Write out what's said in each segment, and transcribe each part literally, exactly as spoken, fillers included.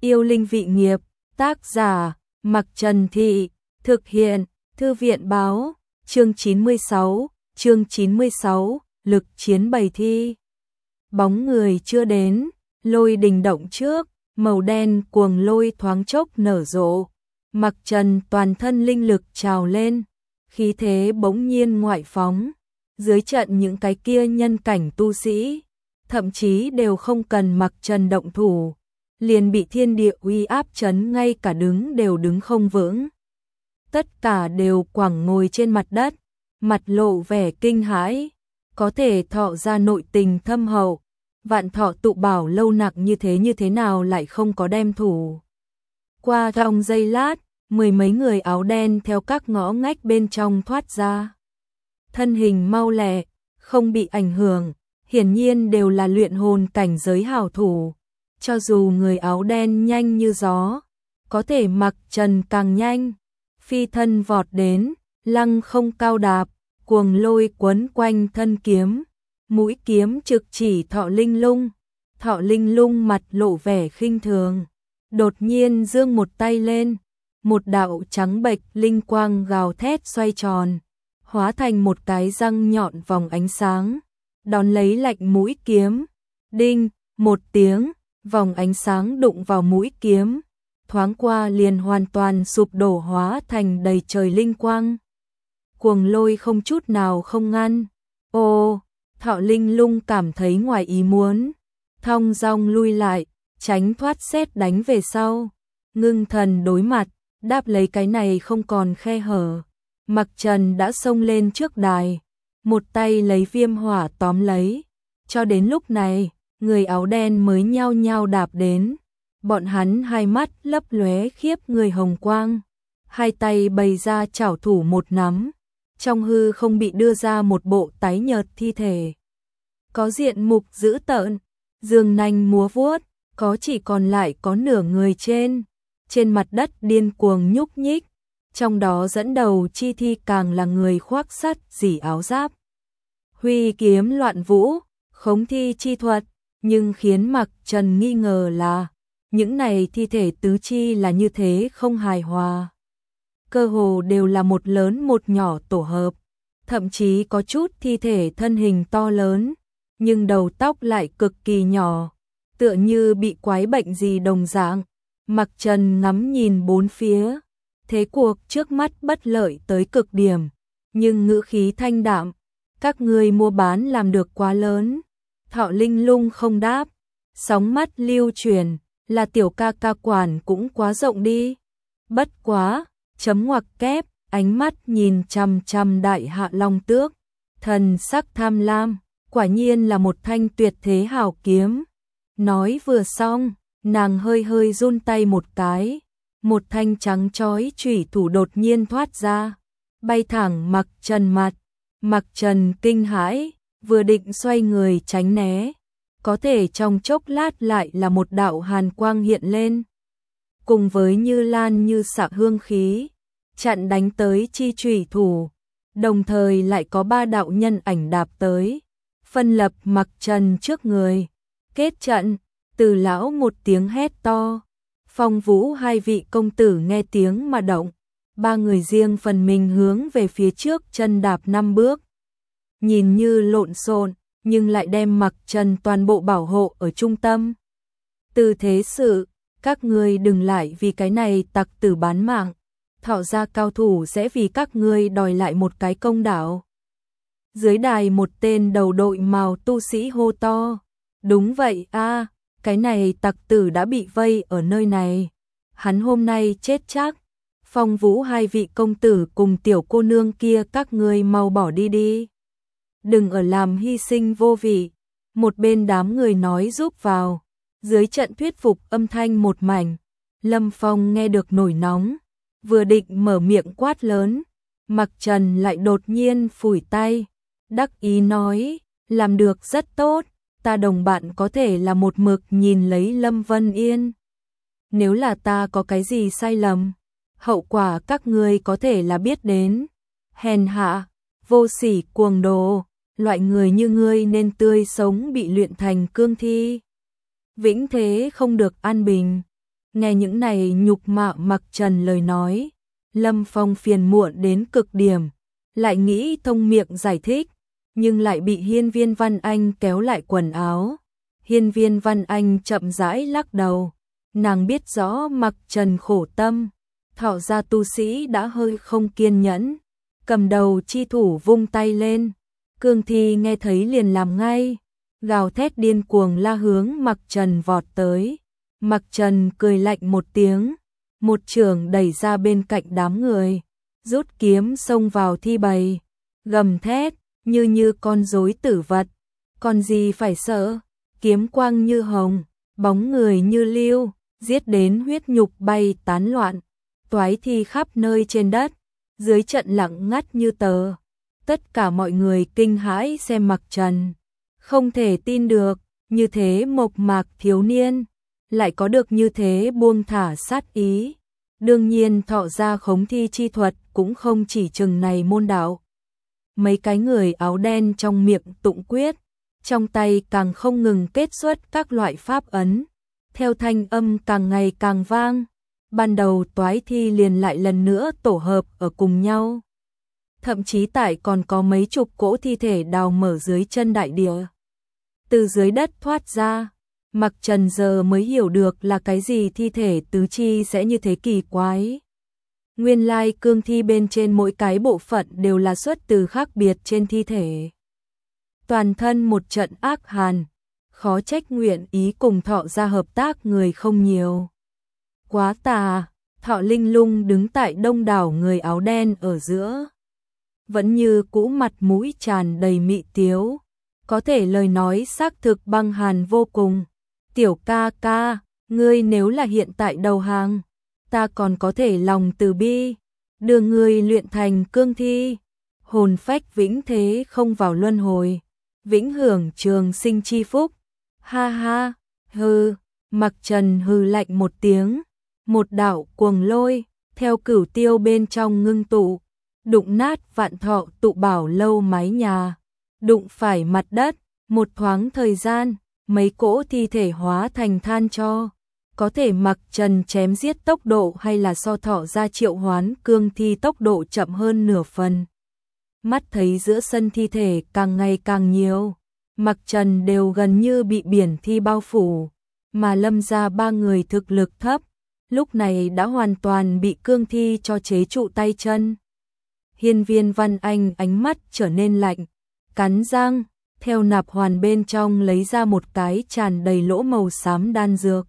Yêu linh vị nghiệp, tác giả, Mặc Trần Thị, thực hiện, Thư viện báo, chương chín mươi sáu, chương chín mươi sáu, lực chiến bày thi. Bóng người chưa đến, lôi đình động trước, màu đen cuồng lôi thoáng chốc nở rộ. Mặc Trần toàn thân linh lực trào lên, khí thế bỗng nhiên ngoại phóng. Dưới trận những cái kia nhân cảnh tu sĩ, thậm chí đều không cần Mặc Trần động thủ, liền bị thiên địa uy áp chấn ngay cả đứng đều đứng không vững. Tất cả đều quẳng ngồi trên mặt đất, mặt lộ vẻ kinh hãi, có thể thọ ra nội tình thâm hậu. Vạn Thọ tụ bảo lâu nặng như thế như thế nào lại không có đem thủ. Qua trong giây lát, mười mấy người áo đen theo các ngõ ngách bên trong thoát ra. Thân hình mau lẹ, không bị ảnh hưởng, hiển nhiên đều là luyện hồn cảnh giới hảo thủ. Cho dù người áo đen nhanh như gió, có thể Mặc Trần càng nhanh. Phi thân vọt đến, lăng không cao đạp, cuồng lôi quấn quanh thân kiếm. Mũi kiếm trực chỉ Thọ Linh Lung. Thọ Linh Lung mặt lộ vẻ khinh thường, đột nhiên giương một tay lên, một đạo trắng bệch linh quang gào thét xoay tròn, hóa thành một cái răng nhọn vòng ánh sáng, đón lấy lạnh mũi kiếm. Đinh, một tiếng, vòng ánh sáng đụng vào mũi kiếm, thoáng qua liền hoàn toàn sụp đổ hóa thành đầy trời linh quang. Cuồng lôi không chút nào không ngăn. Ô, Thọ Linh Lung cảm thấy ngoài ý muốn, thong dong lui lại, tránh thoát sét đánh về sau. Ngưng thần đối mặt, đáp lấy cái này không còn khe hở. Mặc Trần đã xông lên trước đài, một tay lấy viêm hỏa tóm lấy. Cho đến lúc này, người áo đen mới nhao nhao đạp đến. Bọn hắn hai mắt lấp lóe khiếp người hồng quang, hai tay bày ra chảo thủ một nắm. Trong hư không bị đưa ra một bộ tái nhợt thi thể. Có diện mục dữ tợn, dương nanh múa vuốt, có chỉ còn lại có nửa người trên. Trên mặt đất điên cuồng nhúc nhích, trong đó dẫn đầu chi thi càng là người khoác sắt dỉ áo giáp. Huy kiếm loạn vũ, khống thi chi thuật, nhưng khiến Mặc Trần nghi ngờ là những này thi thể tứ chi là như thế không hài hòa. Cơ hồ đều là một lớn một nhỏ tổ hợp, thậm chí có chút thi thể thân hình to lớn, nhưng đầu tóc lại cực kỳ nhỏ, tựa như bị quái bệnh gì đồng dạng. Mặc Trần ngắm nhìn bốn phía, thế cuộc trước mắt bất lợi tới cực điểm, nhưng ngữ khí thanh đạm, các người mua bán làm được quá lớn. Thọ Linh Lung không đáp, sóng mắt lưu chuyển, là tiểu ca ca quản cũng quá rộng đi. Bất quá, chấm ngoặc kép, ánh mắt nhìn chằm chằm Đại Hạ Long Tước, thần sắc tham lam, quả nhiên là một thanh tuyệt thế hảo kiếm. Nói vừa xong, nàng hơi hơi run tay một cái, một thanh trắng chói chủy thủ đột nhiên thoát ra, bay thẳng Mặc Trần mặt. Mặc Trần kinh hãi, vừa định xoay người tránh né, có thể trong chốc lát lại là một đạo hàn quang hiện lên, cùng với như lan như xạ hương khí, chặn đánh tới chi chủy thủ, đồng thời lại có ba đạo nhân ảnh đạp tới, phân lập Mặc Trần trước người. Kết trận, Từ lão một tiếng hét to, Phong Vũ hai vị công tử nghe tiếng mà động, ba người riêng phần mình hướng về phía trước chân đạp năm bước. Nhìn như lộn xộn, nhưng lại đem Mặc Trần toàn bộ bảo hộ ở trung tâm. Từ thế sự, các ngươi đừng lại vì cái này tặc tử bán mạng, Thọ gia cao thủ sẽ vì các ngươi đòi lại một cái công đạo. Dưới đài một tên đầu đội màu tu sĩ hô to, đúng vậy a, cái này tặc tử đã bị vây ở nơi này, hắn hôm nay chết chắc. Phong Vũ hai vị công tử cùng tiểu cô nương kia các ngươi mau bỏ đi đi, đừng ở làm hy sinh vô vị. Một bên đám người nói giúp vào, dưới trận thuyết phục âm thanh một mảnh. Lâm Phong nghe được nổi nóng, vừa định mở miệng quát lớn, Mặc Trần lại đột nhiên phủi tay, đắc ý nói, làm được rất tốt, ta đồng bạn có thể là một mực nhìn lấy Lâm Vân Yên. Nếu là ta có cái gì sai lầm, hậu quả các ngươi có thể là biết đến. Hèn hạ, vô sỉ cuồng đồ, loại người như ngươi nên tươi sống bị luyện thành cương thi, vĩnh thế không được an bình. Nghe những này nhục mạ Mặc Trần lời nói, Lâm Phong phiền muộn đến cực điểm, lại nghĩ thông miệng giải thích, nhưng lại bị Hiên Viên Văn Anh kéo lại quần áo. Hiên Viên Văn Anh chậm rãi lắc đầu, nàng biết rõ Mặc Trần khổ tâm, Thọ gia tu sĩ đã hơi không kiên nhẫn, cầm đầu chi thủ vung tay lên, cương thi nghe thấy liền làm ngay, gào thét điên cuồng la hướng Mặc Trần vọt tới. Mặc Trần cười lạnh một tiếng, một chưởng đẩy ra bên cạnh đám người, rút kiếm xông vào thi bầy, gầm thét như như con rối tử vật, còn gì phải sợ, kiếm quang như hồng, bóng người như lưu, giết đến huyết nhục bay tán loạn, toái thi khắp nơi trên đất, dưới trận lặng ngắt như tờ. Tất cả mọi người kinh hãi xem Mặc Trần, không thể tin được, như thế mộc mạc thiếu niên, lại có được như thế buông thả sát ý. Đương nhiên Thọ gia khống thi chi thuật cũng không chỉ chừng này môn đạo. Mấy cái người áo đen trong miệng tụng quyết, trong tay càng không ngừng kết xuất các loại pháp ấn, theo thanh âm càng ngày càng vang. Ban đầu toái thi liền lại lần nữa tổ hợp ở cùng nhau. Thậm chí tại còn có mấy chục cỗ thi thể đào mở dưới chân đại địa. Từ dưới đất thoát ra, Mặc Trần giờ mới hiểu được là cái gì thi thể tứ chi sẽ như thế kỳ quái. Nguyên lai cương thi bên trên mỗi cái bộ phận đều là xuất từ khác biệt trên thi thể. Toàn thân một trận ác hàn, khó trách nguyện ý cùng Thọ gia hợp tác người không nhiều. Quá tà, Thọ Linh Lung đứng tại đông đảo người áo đen ở giữa. Vẫn như cũ mặt mũi tràn đầy mị tiếu, có thể lời nói xác thực băng hàn vô cùng. Tiểu ca ca, ngươi nếu là hiện tại đầu hàng, ta còn có thể lòng từ bi, đưa ngươi luyện thành cương thi, hồn phách vĩnh thế không vào luân hồi, vĩnh hưởng trường sinh chi phúc. Ha ha, hừ, Mặc Trần hừ lạnh một tiếng, một đạo cuồng lôi, theo cửu tiêu bên trong ngưng tụ, đụng nát Vạn Thọ tụ bảo lâu mái nhà, đụng phải mặt đất, một thoáng thời gian, mấy cỗ thi thể hóa thành than tro. Có thể Mặc Trần chém giết tốc độ hay là so Thọ gia triệu hoán cương thi tốc độ chậm hơn nửa phần. Mắt thấy giữa sân thi thể càng ngày càng nhiều, Mặc Trần đều gần như bị biển thi bao phủ, mà Lâm gia ba người thực lực thấp, lúc này đã hoàn toàn bị cương thi cho chế trụ tay chân. Hiên Viên Văn Anh ánh mắt trở nên lạnh, cắn răng, theo nạp hoàn bên trong lấy ra một cái tràn đầy lỗ màu xám đan dược.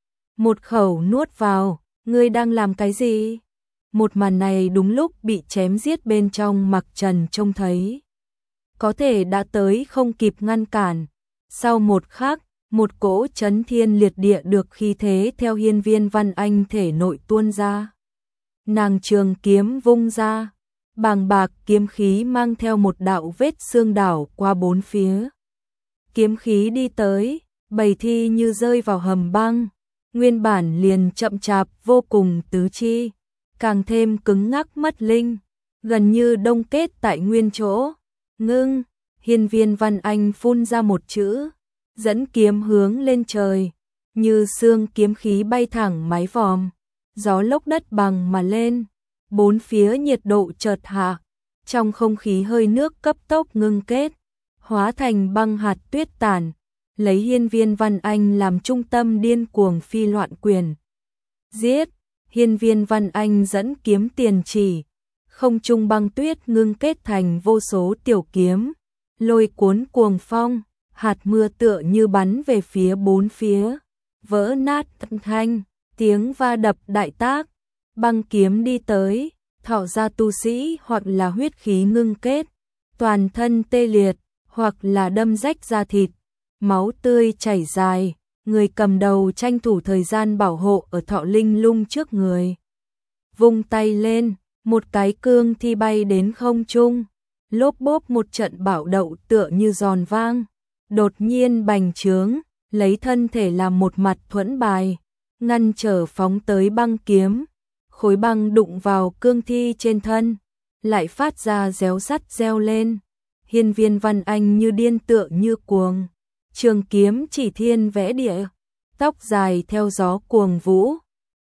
Một khẩu nuốt vào, ngươi đang làm cái gì? Một màn này đúng lúc bị chém giết bên trong Mặc Trần trông thấy. Có thể đã tới không kịp ngăn cản. Sau một khắc, một cỗ chấn thiên liệt địa được khí thế theo Hiên Viên Văn Anh thể nội tuôn ra. Nàng trường kiếm vung ra, bàng bạc kiếm khí mang theo một đạo vết xương đảo qua bốn phía. Kiếm khí đi tới, bầy thi như rơi vào hầm băng, nguyên bản liền chậm chạp vô cùng tứ chi, càng thêm cứng ngắc mất linh, gần như đông kết tại nguyên chỗ. Ngưng, Hiên Viên Văn Anh phun ra một chữ, dẫn kiếm hướng lên trời, như xương kiếm khí bay thẳng mái vòm, gió lốc đất bằng mà lên, bốn phía nhiệt độ chợt hạ, trong không khí hơi nước cấp tốc ngưng kết, hóa thành băng hạt tuyết tàn, lấy Hiên Viên Văn Anh làm trung tâm điên cuồng phi loạn quyền. Giết, Hiên Viên Văn Anh dẫn kiếm tiền chỉ, không trung băng tuyết ngưng kết thành vô số tiểu kiếm, lôi cuốn cuồng phong, hạt mưa tựa như bắn về phía bốn phía, vỡ nát tận thanh, tiếng va đập đại tác, băng kiếm đi tới, Thọ gia tu sĩ hoặc là huyết khí ngưng kết, toàn thân tê liệt, hoặc là đâm rách da thịt, máu tươi chảy dài, người cầm đầu tranh thủ thời gian bảo hộ ở Thọ Linh Lung trước người. Vung tay lên, một cái cương thi bay đến không trung, lốp bốp một trận bạo đậu tựa như giòn vang, đột nhiên bành trướng, lấy thân thể làm một mặt thuẫn bài, ngăn trở phóng tới băng kiếm. Khối băng đụng vào cương thi trên thân, lại phát ra réo sắt reo lên. Hiên Viên Văn Anh như điên tựa như cuồng, trường kiếm chỉ thiên vẽ địa, tóc dài theo gió cuồng vũ,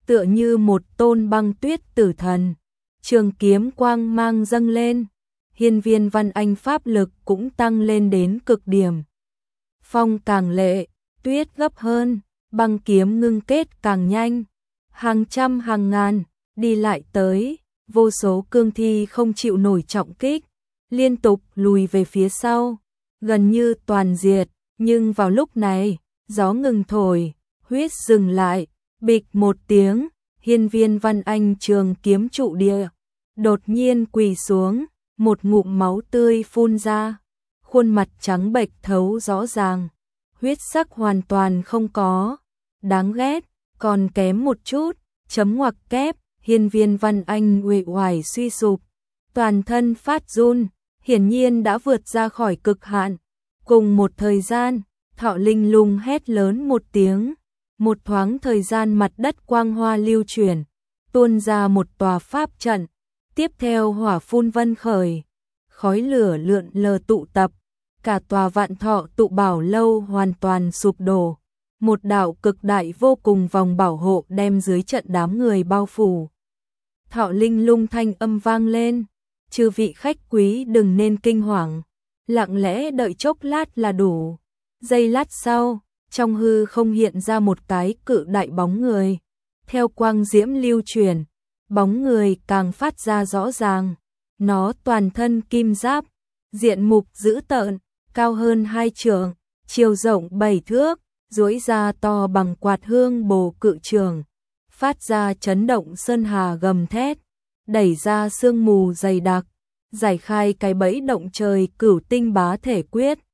tựa như một tôn băng tuyết tử thần. Trường kiếm quang mang dâng lên, hiên viên Văn Anh pháp lực cũng tăng lên đến cực điểm. Phong càng lệ, tuyết gấp hơn, băng kiếm ngưng kết càng nhanh. Hàng trăm hàng ngàn, đi lại tới, vô số cương thi không chịu nổi trọng kích, liên tục lùi về phía sau, gần như toàn diệt. Nhưng vào lúc này, gió ngừng thổi, huyết dừng lại, bịch một tiếng, hiên viên Văn Anh trường kiếm trụ địa, đột nhiên quỳ xuống, một ngụm máu tươi phun ra, khuôn mặt trắng bệch thấu rõ ràng, huyết sắc hoàn toàn không có, đáng ghét, còn kém một chút, chấm ngoặc kép, hiên viên Văn Anh uể oải suy sụp, toàn thân phát run, hiển nhiên đã vượt ra khỏi cực hạn. Cùng một thời gian, Thọ Linh Lung hét lớn một tiếng, một thoáng thời gian mặt đất quang hoa lưu chuyển, tuôn ra một tòa pháp trận, tiếp theo hỏa phun vân khởi, khói lửa lượn lờ tụ tập, cả tòa Vạn Thọ tụ bảo lâu hoàn toàn sụp đổ, một đạo cực đại vô cùng vòng bảo hộ đem dưới trận đám người bao phủ. Thọ Linh Lung thanh âm vang lên, chư vị khách quý đừng nên kinh hoàng, lặng lẽ đợi chốc lát là đủ. Giây lát sau, trong hư không hiện ra một cái cự đại bóng người, theo quang diễm lưu truyền, bóng người càng phát ra rõ ràng, nó toàn thân kim giáp, diện mục dữ tợn, cao hơn hai trượng, chiều rộng bảy thước, duỗi ra to bằng quạt hương bồ cự trường, phát ra chấn động sơn hà gầm thét, đẩy ra sương mù dày đặc, giải khai cái bẫy động trời cửu tinh bá thể quyết.